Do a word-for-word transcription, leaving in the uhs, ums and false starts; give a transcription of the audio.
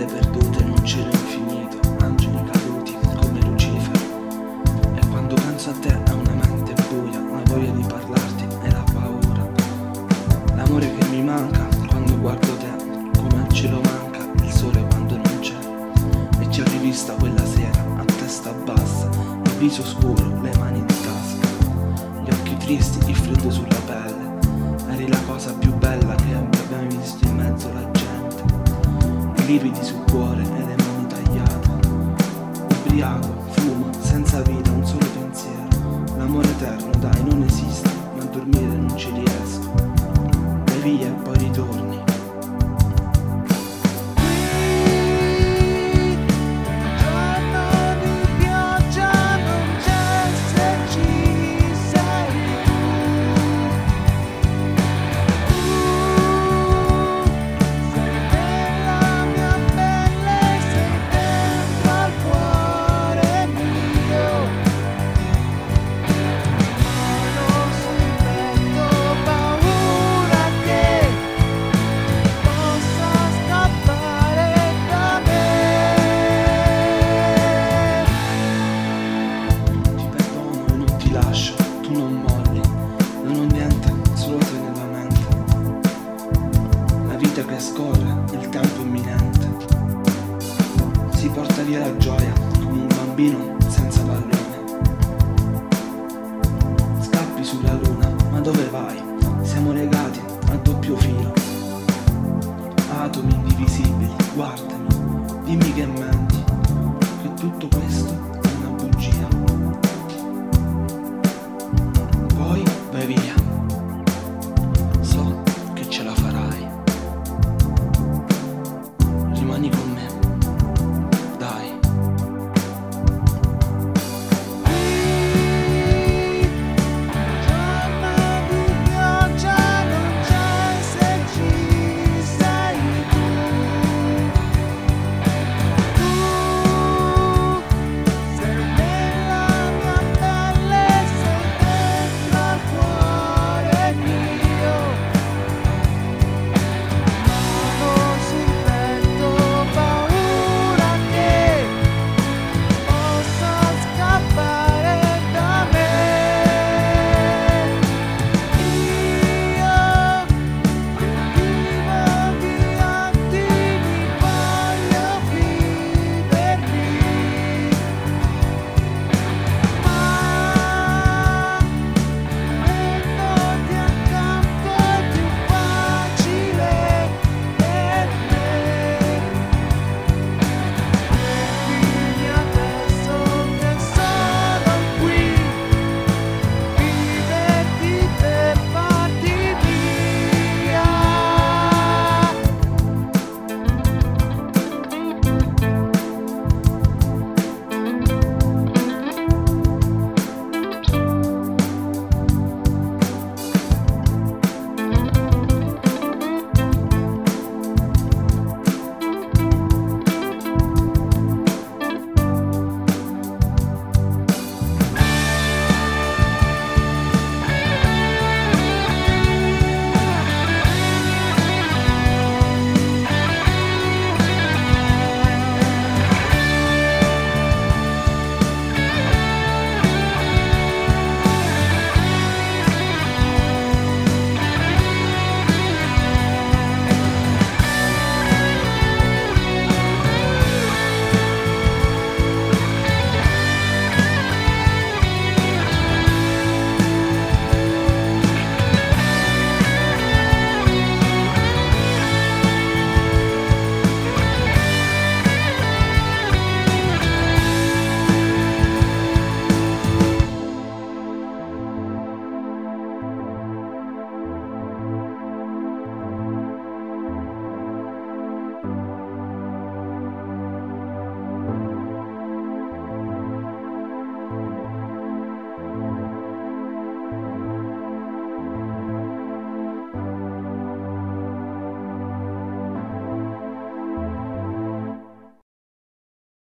stelle perdute in un cielo infinito, angeli caduti come Lucifero. E quando penso a te è una mente buia, una voglia di parlarti e la paura. L'amore che mi manca quando guardo te, come al cielo manca il sole quando non c'è. E ci ho rivista quella sera, a testa bassa, il viso scuro, le mani in tasca, gli occhi tristi, il freddo sulla pelle. Eri la cosa più bella che abbiamo visto in mezzo alla gente. I lividi sul cuore e le mani tagliate. Ubriaco, fumo, senza vita, un solo pensiero. L'amore eterno, dai, non esiste, ma a dormire non ci riesco. Vai via e poi ritorni. Tu non molli, non ho niente, solo te nella mente. La vita che scorre, il tempo imminente. Si porta via la gioia, come un bambino senza pallone. Scappi sulla luna, ma dove vai? Siamo legati a doppio filo. Atomi indivisibili, guardami, dimmi che menti, che tutto questo